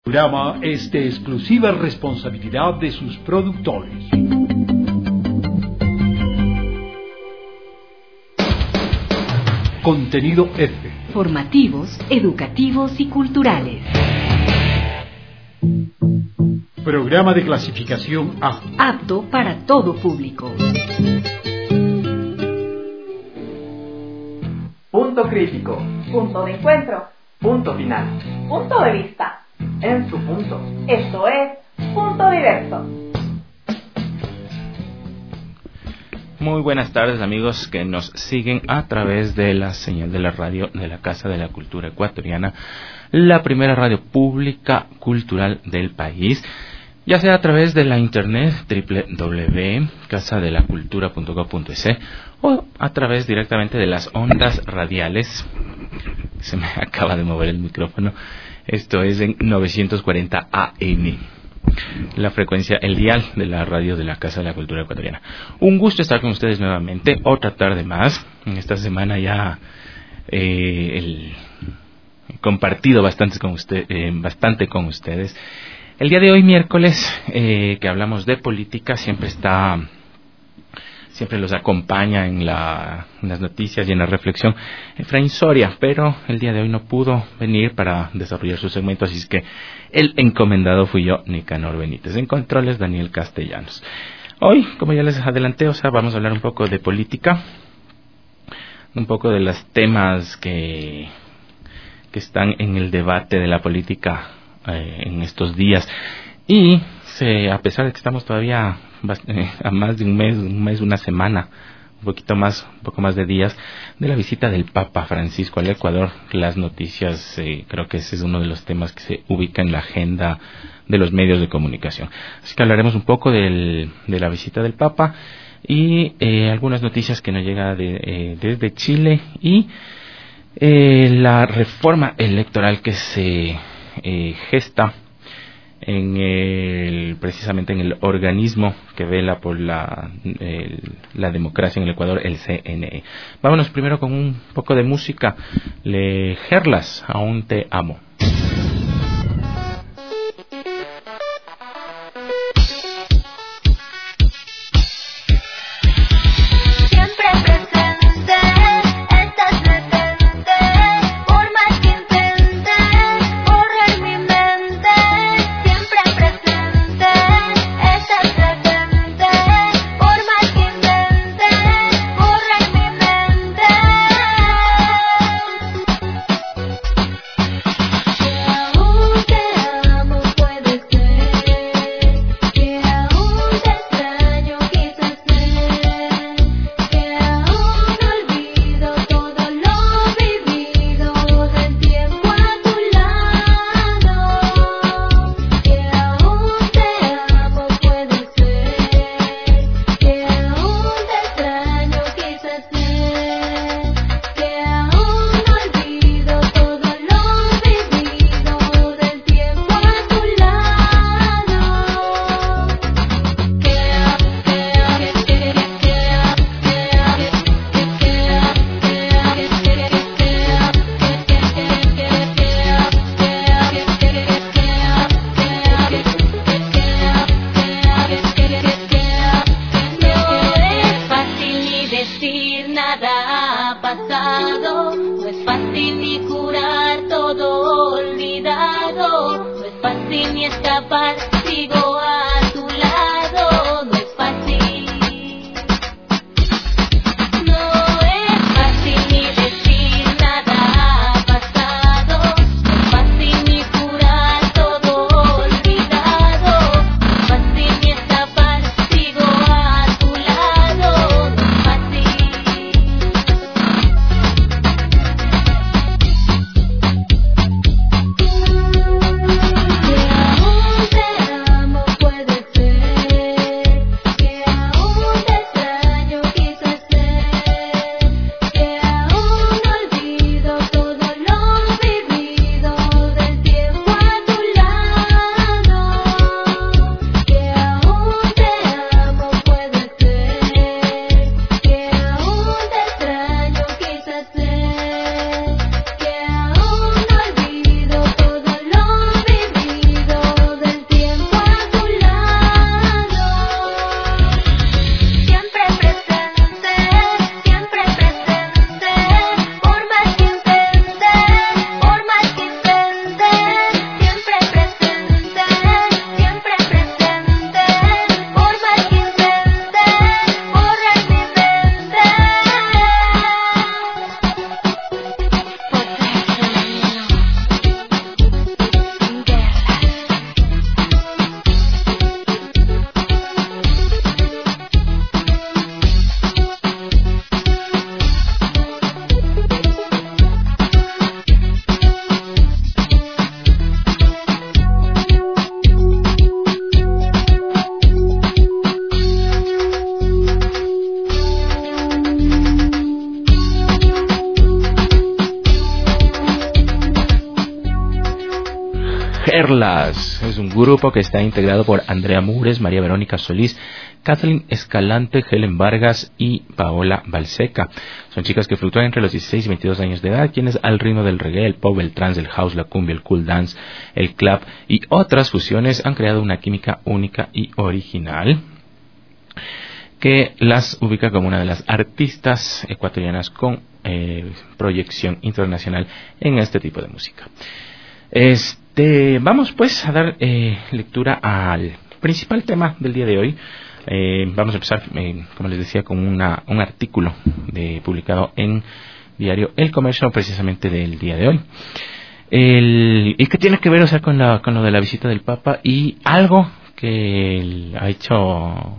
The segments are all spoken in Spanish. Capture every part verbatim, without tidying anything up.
El programa es de exclusiva responsabilidad de sus productores. Contenido F. Formativos, educativos y culturales. Programa de clasificación A. Apto para todo público. Punto crítico. Punto de encuentro. Punto final. Punto de vista. En su punto. Esto es Punto Diverso. Muy buenas tardes, amigos que nos siguen a través de la señal de la radio de la Casa de la Cultura Ecuatoriana, la primera radio pública cultural del país, ya sea a través de la internet doble u doble u doble u punto casa de la cultura punto gob punto es o a través directamente de las ondas radiales. Se me acaba de mover el micrófono. Esto es en novecientos cuarenta A M, la frecuencia, el dial de la radio de la Casa de la Cultura Ecuatoriana. Un gusto estar con ustedes nuevamente, otra tarde más. En esta semana ya eh, el, he compartido bastante con, usted, eh, bastante con ustedes. El día de hoy, miércoles, eh, que hablamos de política, siempre está... siempre los acompaña en, la, en las noticias y en la reflexión Efraín Soria, pero el día de hoy no pudo venir para desarrollar su segmento, así es que el encomendado fui yo, Nicanor Benítez. En controles, Daniel Castellanos. Hoy, como ya les adelanté, o sea, vamos a hablar un poco de política, un poco de los temas que, que están en el debate de la política eh, en estos días. Y se, a pesar de que estamos todavía a más de un mes, un mes, una semana, un poquito más, un poco más de días de la visita del Papa Francisco al Ecuador, las noticias, eh, creo que ese es uno de los temas que se ubica en la agenda de los medios de comunicación. Así que hablaremos un poco del, de la visita del Papa y eh, algunas noticias que nos llegan de, eh, desde Chile y eh, la reforma electoral que se eh, gesta en el, precisamente en el organismo que vela por la, el, la democracia en el Ecuador, el C N E. Vámonos primero con un poco de música. Le Gerlas, Aún te amo. Te amo. Perlas. Es un grupo que está integrado por Andrea Mures, María Verónica Solís, Kathleen Escalante, Helen Vargas y Paola Balseca. Son chicas que fluctúan entre los dieciséis y veintidós años de edad, quienes al ritmo del reggae, el pop, el trance, el house, la cumbia, el cool dance, el club y otras fusiones han creado una química única y original que las ubica como una de las artistas ecuatorianas con eh, proyección internacional en este tipo de música. Este, vamos pues a dar eh, lectura al principal tema del día de hoy. Eh, vamos a empezar, eh, como les decía, con una, un artículo de, publicado en diario El Comercio, precisamente del día de hoy. El, y que tiene que ver, o sea, con, la, con lo de la visita del Papa y algo que ha hecho...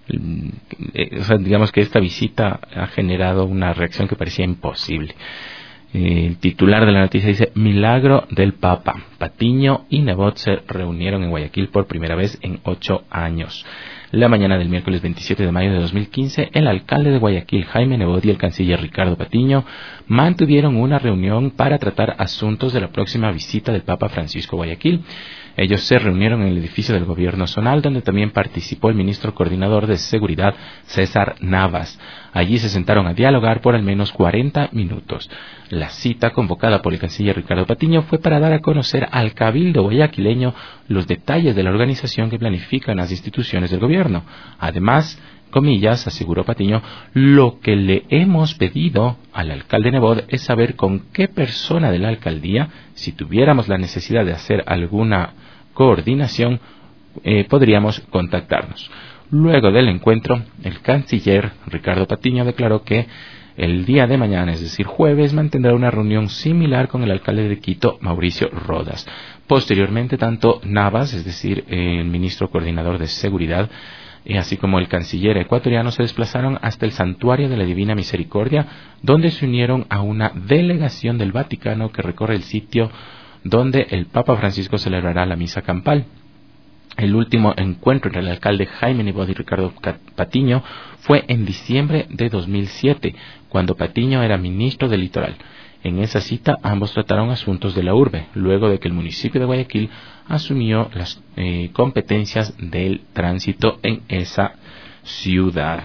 O sea, digamos que esta visita ha generado una reacción que parecía imposible. El titular de la noticia dice: Milagro del Papa. Patiño y Nebot se reunieron en Guayaquil por primera vez en ocho años. La mañana del miércoles veintisiete de mayo de dos mil quince, el alcalde de Guayaquil, Jaime Nebot, y el canciller Ricardo Patiño mantuvieron una reunión para tratar asuntos de la próxima visita del Papa Francisco a Guayaquil. Ellos se reunieron en el edificio del gobierno zonal, donde también participó el ministro coordinador de Seguridad, César Navas. Allí se sentaron a dialogar por al menos cuarenta minutos. La cita, convocada por el canciller Ricardo Patiño, fue para dar a conocer al cabildo guayaquileño los detalles de la organización que planifican las instituciones del gobierno. Además, comillas, aseguró Patiño, lo que le hemos pedido al alcalde Nebot es saber con qué persona de la alcaldía, si tuviéramos la necesidad de hacer alguna coordinación, eh, podríamos contactarnos. Luego del encuentro, el canciller Ricardo Patiño declaró que el día de mañana, es decir, jueves, mantendrá una reunión similar con el alcalde de Quito, Mauricio Rodas. Posteriormente, tanto Navas, es decir, el ministro coordinador de Seguridad, y así como el canciller ecuatoriano, se desplazaron hasta el Santuario de la Divina Misericordia, donde se unieron a una delegación del Vaticano que recorre el sitio donde el Papa Francisco celebrará la misa campal. El último encuentro entre el alcalde Jaime Nebot y Ricardo Patiño fue en diciembre de dos mil siete, cuando Patiño era ministro del Litoral. En esa cita ambos trataron asuntos de la urbe, luego de que el municipio de Guayaquil asumió las eh, competencias del tránsito en esa ciudad.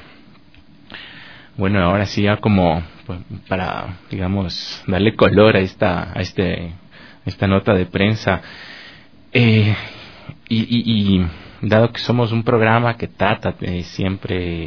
Bueno, ahora sí, ya como pues, para, digamos, darle color a esta, a este, a esta nota de prensa, eh, y, y, y dado que somos un programa que trata eh, siempre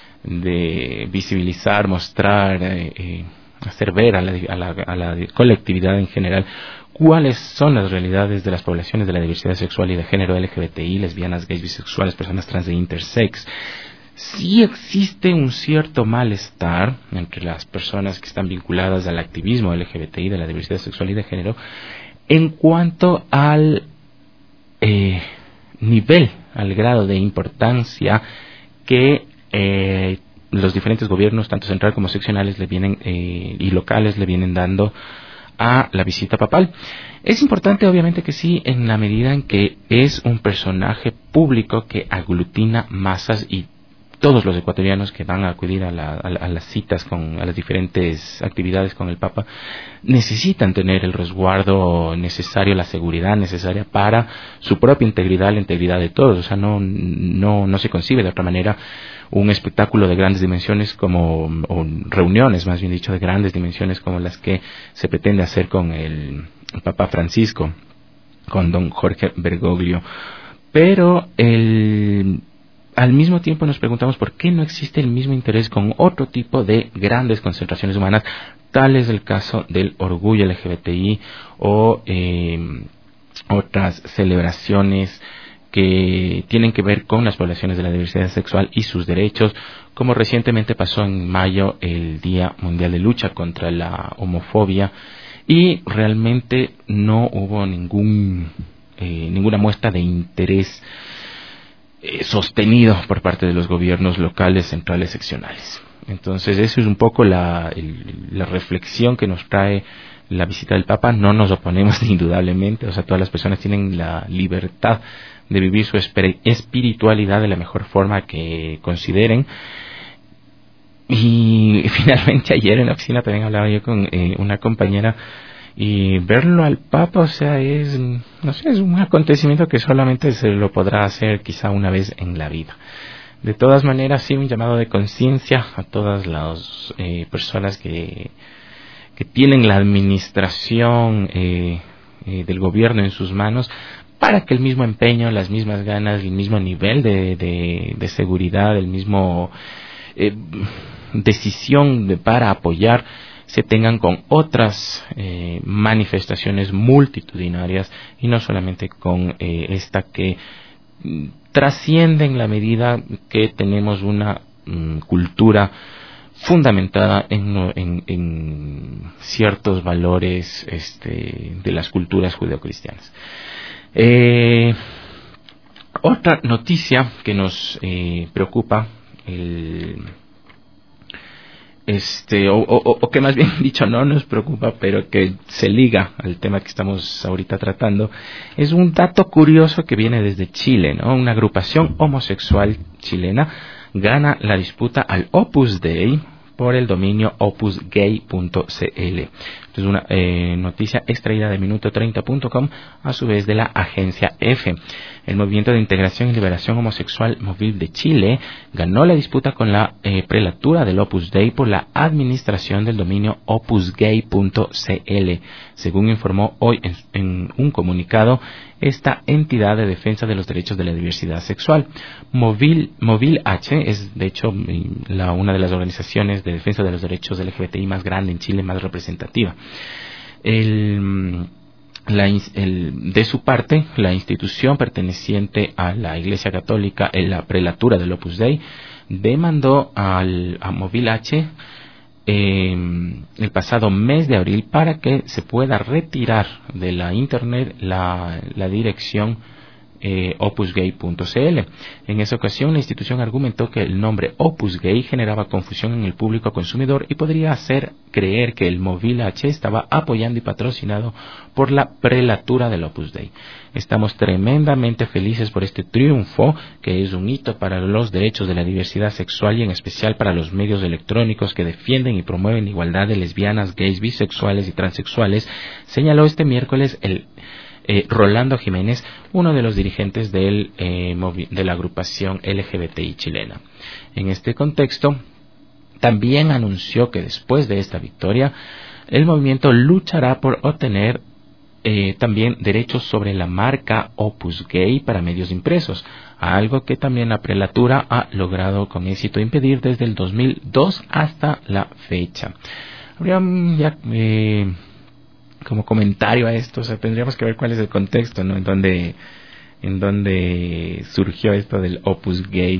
de visibilizar, mostrar, eh, eh, hacer ver a la, a, la, a la colectividad en general cuáles son las realidades de las poblaciones de la diversidad sexual y de género, L G B T I, lesbianas, gays, bisexuales, personas trans e intersex. Sí existe un cierto malestar entre las personas que están vinculadas al activismo L G B T I, de la diversidad sexual y de género, en cuanto al eh, nivel, al grado de importancia que eh, los diferentes gobiernos, tanto central como seccionales, le vienen eh, y locales, le vienen dando a la visita papal. Es importante, obviamente, que sí, en la medida en que es un personaje público que aglutina masas, y todos los ecuatorianos que van a acudir a, la, a, la, a las citas, con, a las diferentes actividades con el Papa, necesitan tener el resguardo necesario, la seguridad necesaria para su propia integridad, la integridad de todos. O sea, no, no, no se concibe de otra manera un espectáculo de grandes dimensiones como, o reuniones, más bien dicho, de grandes dimensiones como las que se pretende hacer con el, el Papa Francisco, con don Jorge Bergoglio. Pero el... al mismo tiempo nos preguntamos por qué no existe el mismo interés con otro tipo de grandes concentraciones humanas, tal es el caso del orgullo L G B T I o eh, otras celebraciones que tienen que ver con las poblaciones de la diversidad sexual y sus derechos, como recientemente pasó en mayo el Día Mundial de Lucha contra la Homofobia, y realmente no hubo ningún eh, ninguna muestra de interés sostenido por parte de los gobiernos locales, centrales, seccionales. Entonces, eso es un poco la, el, la reflexión que nos trae la visita del Papa. No nos oponemos indudablemente, o sea, todas las personas tienen la libertad de vivir su espiritualidad de la mejor forma que consideren. Y finalmente ayer en la oficina también hablaba yo con eh, una compañera y verlo al Papa, o sea, es, no sé, es un acontecimiento que solamente se lo podrá hacer quizá una vez en la vida. De todas maneras, sí, un llamado de conciencia a todas las eh, personas que, que tienen la administración eh, eh, del gobierno en sus manos, para que el mismo empeño, las mismas ganas, el mismo nivel de, de, de seguridad, el mismo eh, decisión de, para apoyar, se tengan con otras eh, manifestaciones multitudinarias y no solamente con eh, esta que mm, trasciende en la medida que tenemos una mm, cultura fundamentada en, en, en ciertos valores este, de las culturas judeocristianas. Eh, otra noticia que nos eh, preocupa, el, este, o, o, o que más bien dicho no nos preocupa, pero que se liga al tema que estamos ahorita tratando, es un dato curioso que viene desde Chile, ¿no? Una agrupación homosexual chilena gana la disputa al Opus Dei por el dominio opus gay punto c l. Es una eh, noticia extraída de minuto treinta punto com, a su vez de la agencia F. El Movimiento de Integración y Liberación Homosexual Movil de Chile ganó la disputa con la eh, prelatura del Opus Dei por la administración del dominio opus gay punto c l, según informó hoy en, en un comunicado esta entidad de defensa de los derechos de la diversidad sexual. Movil, Movil H es, de hecho, la, una de las organizaciones de defensa de los derechos L G B T I más grande en Chile, más representativa. El, la, el, de su parte, la institución perteneciente a la Iglesia Católica, en la prelatura del Opus Dei, demandó al, a Movil H Eh, el pasado mes de abril para que se pueda retirar de la internet la, la dirección eh, opus gay punto c l. En esa ocasión, la institución argumentó que el nombre Opus Gay generaba confusión en el público consumidor y podría hacer creer que el Movil H estaba apoyando y patrocinado por la prelatura del Opus Dei. Estamos tremendamente felices por este triunfo, que es un hito para los derechos de la diversidad sexual y en especial para los medios electrónicos que defienden y promueven la igualdad de lesbianas, gays, bisexuales y transexuales, señaló este miércoles el eh, Rolando Jiménez, uno de los dirigentes del, eh, movi- de la agrupación L G B T I chilena. En este contexto, también anunció que después de esta victoria, el movimiento luchará por obtener Eh, también derechos sobre la marca Opus Gay para medios impresos, algo que también la prelatura ha logrado con éxito impedir desde el dos mil dos hasta la fecha. Habría ya eh, como comentario a esto, o sea, tendríamos que ver cuál es el contexto, ¿no? En donde, en donde surgió esto del Opus Gay.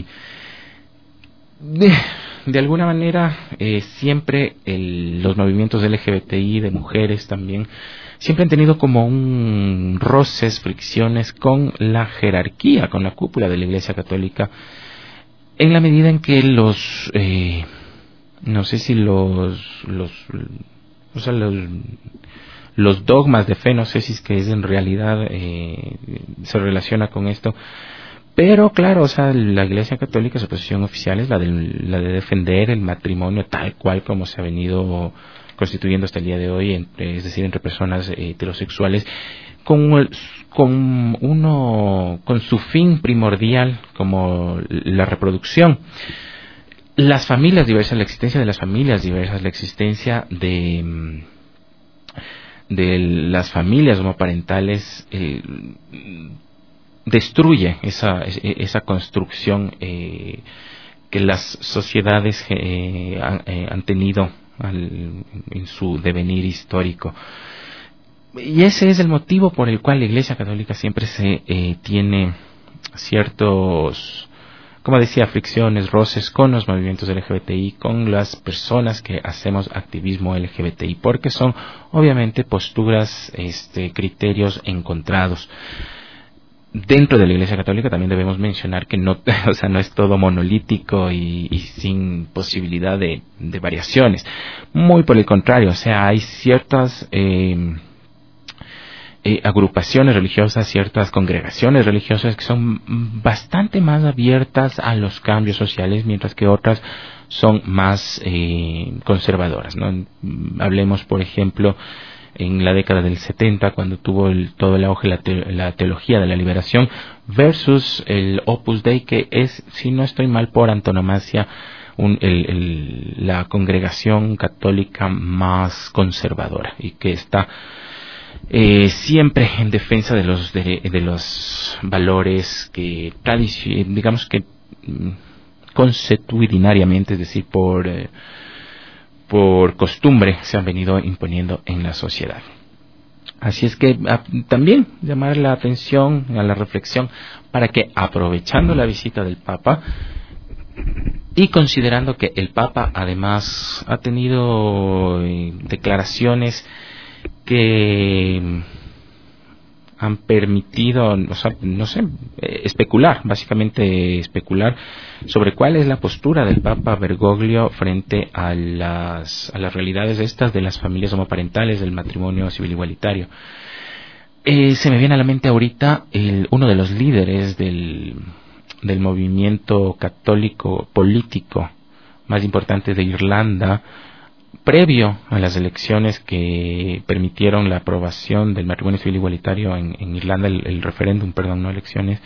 De, de alguna manera, eh, siempre el, los movimientos L G B T I de mujeres también siempre han tenido como un roces, fricciones con la jerarquía, con la cúpula de la Iglesia Católica, en la medida en que los, eh, no sé si los, los, o sea, los, los dogmas de fe, no sé si es que es en realidad eh, se relaciona con esto, pero claro, o sea, la Iglesia Católica, su posición oficial es la de, la de defender el matrimonio tal cual como se ha venido constituyendo hasta el día de hoy, entre, es decir, entre personas eh, heterosexuales, con, el, con uno, con su fin primordial como la reproducción. Las familias diversas, la existencia de las familias diversas, la existencia de, de las familias homoparentales, eh, destruye esa, esa construcción eh, que las sociedades eh, han, eh, han tenido Al, en su devenir histórico. Y ese es el motivo por el cual la Iglesia Católica siempre se eh, tiene ciertos, como decía, fricciones, roces con los movimientos L G B T I, con las personas que hacemos activismo L G B T I, porque son obviamente posturas, este, criterios encontrados. Dentro de la Iglesia Católica también debemos mencionar que no, o sea, no es todo monolítico y, y sin posibilidad de, de variaciones. Muy por el contrario, o sea, hay ciertas eh, eh, agrupaciones religiosas, ciertas congregaciones religiosas que son bastante más abiertas a los cambios sociales, mientras que otras son más eh, conservadoras, ¿no? Hablemos, por ejemplo, en la década del setenta, cuando tuvo el, todo el auge la, te, la teología de la liberación, versus el Opus Dei, que es, si no estoy mal, por antonomasia un, el, el, la congregación católica más conservadora y que está eh, siempre en defensa de los de, de los valores que tradici- digamos que consuetudinariamente, es decir, por eh, por costumbre se han venido imponiendo en la sociedad. Así es que a, también llamar la atención a la reflexión para que, aprovechando la visita del Papa y considerando que el Papa además ha tenido eh, declaraciones que han permitido, o sea, no sé, especular, básicamente especular sobre cuál es la postura del Papa Bergoglio frente a las, a las realidades estas de las familias homoparentales, del matrimonio civil igualitario. Eh, se me viene a la mente ahorita el, uno de los líderes del, del movimiento católico político más importante de Irlanda, previo a las elecciones que permitieron la aprobación del matrimonio civil igualitario en, en Irlanda, el, el referéndum, perdón, no elecciones.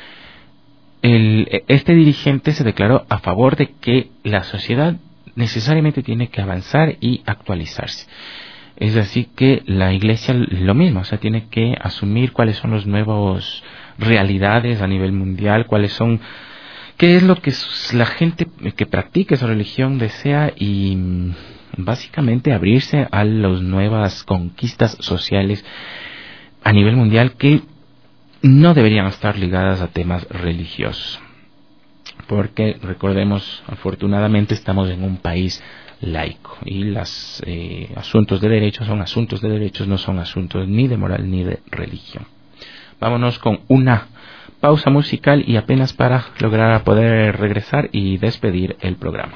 El, este dirigente se declaró a favor de que la sociedad necesariamente tiene que avanzar y actualizarse. Es así que la Iglesia lo mismo, o sea, tiene que asumir cuáles son las nuevas realidades a nivel mundial, cuáles son, qué es lo que la gente que practica esa religión desea y básicamente abrirse a las nuevas conquistas sociales a nivel mundial que no deberían estar ligadas a temas religiosos. Porque, recordemos, afortunadamente estamos en un país laico y los eh, asuntos de derechos son asuntos de derechos, no son asuntos ni de moral ni de religión. Vámonos con una pausa musical y apenas para lograr poder regresar y despedir el programa.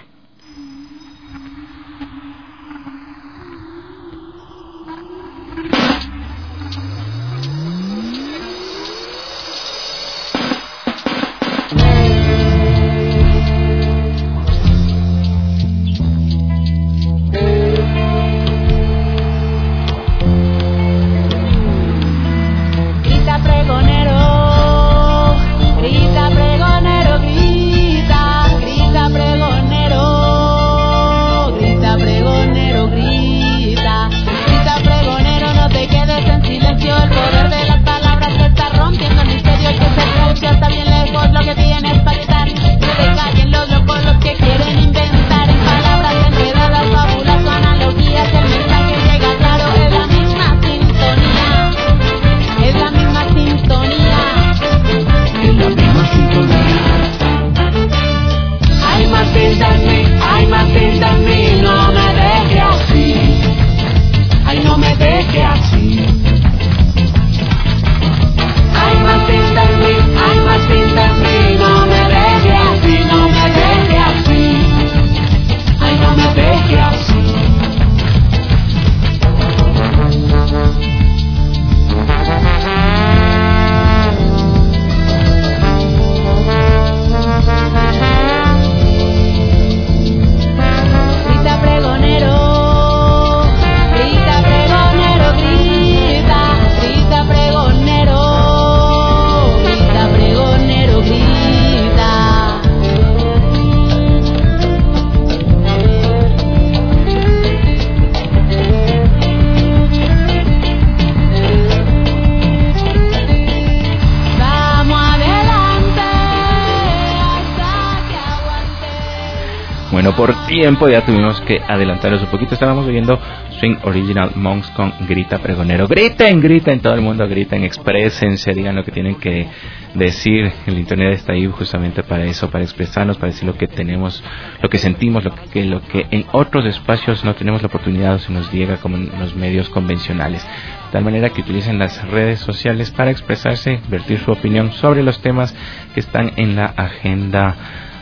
Bueno, por tiempo ya tuvimos que adelantarnos un poquito. Estábamos oyendo Swing Original Monks con Grita Pregonero. Griten, griten, todo el mundo griten, exprésense, digan lo que tienen que decir. El internet está ahí justamente para eso, para expresarnos, para decir lo que tenemos, lo que sentimos, lo que, lo que en otros espacios no tenemos la oportunidad o se nos llega como en los medios convencionales. De tal manera que utilicen las redes sociales para expresarse, vertir su opinión sobre los temas que están en la agenda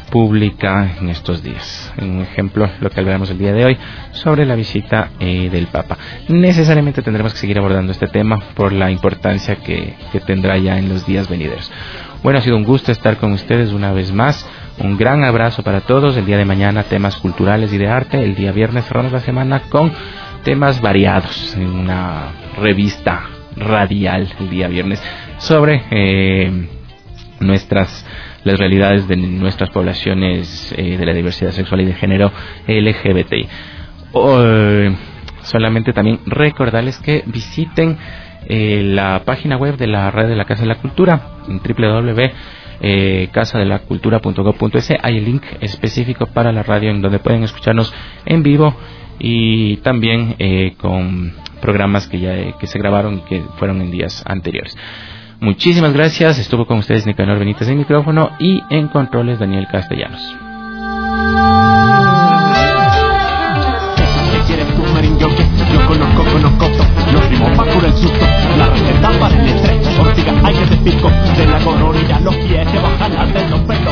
pública en estos días. Un ejemplo, lo que hablaremos el día de hoy sobre la visita eh, del Papa. Necesariamente tendremos que seguir abordando este tema por la importancia que, que tendrá ya en los días venideros. Bueno, ha sido un gusto estar con ustedes una vez más. Un gran abrazo para todos. El día de mañana temas culturales y de arte. El día viernes cerramos la semana con temas variados en una revista radial el día viernes sobre eh, nuestras las realidades de nuestras poblaciones eh, de la diversidad sexual y de género L G B T I. O, eh, solamente también recordarles que visiten eh, la página web de la red de la Casa de la Cultura en doble u doble u doble u punto casa de la cultura punto gob punto es. Hay el link específico para la radio en donde pueden escucharnos en vivo y también eh, con programas que ya eh, que se grabaron y que fueron en días anteriores. Muchísimas gracias. Estuvo con ustedes Nicanor Benítez en micrófono y en controles Daniel Castellanos. ¿Qué quieres tú, Marinyoque? Yo conozco, conozco, los rimos pa' curar el susto. La receta para el estrés, ortiga, hay que te pico. De la coronilla los pies te bajan las de los pelos.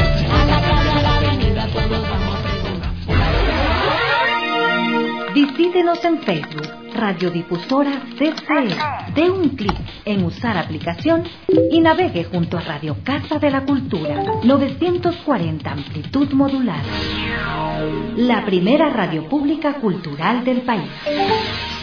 Visítenos en Facebook, Radiodifusora C C E. Dé un clic en usar aplicación y navegue junto a Radio Casa de la Cultura, novecientos cuarenta amplitud modular. La primera radio pública cultural del país.